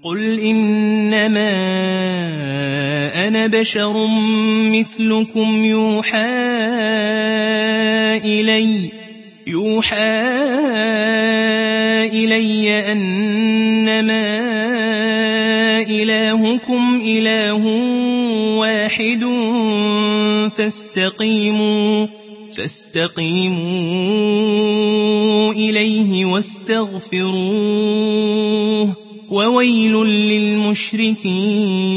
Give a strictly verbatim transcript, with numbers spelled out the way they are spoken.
قل إنما أنا بشر مثلكم يوحى إلي يوحى إلي أنما إلهكم إله واحد فاستقيموا فاستقيموا إليه واستغفروه وويل للمشركين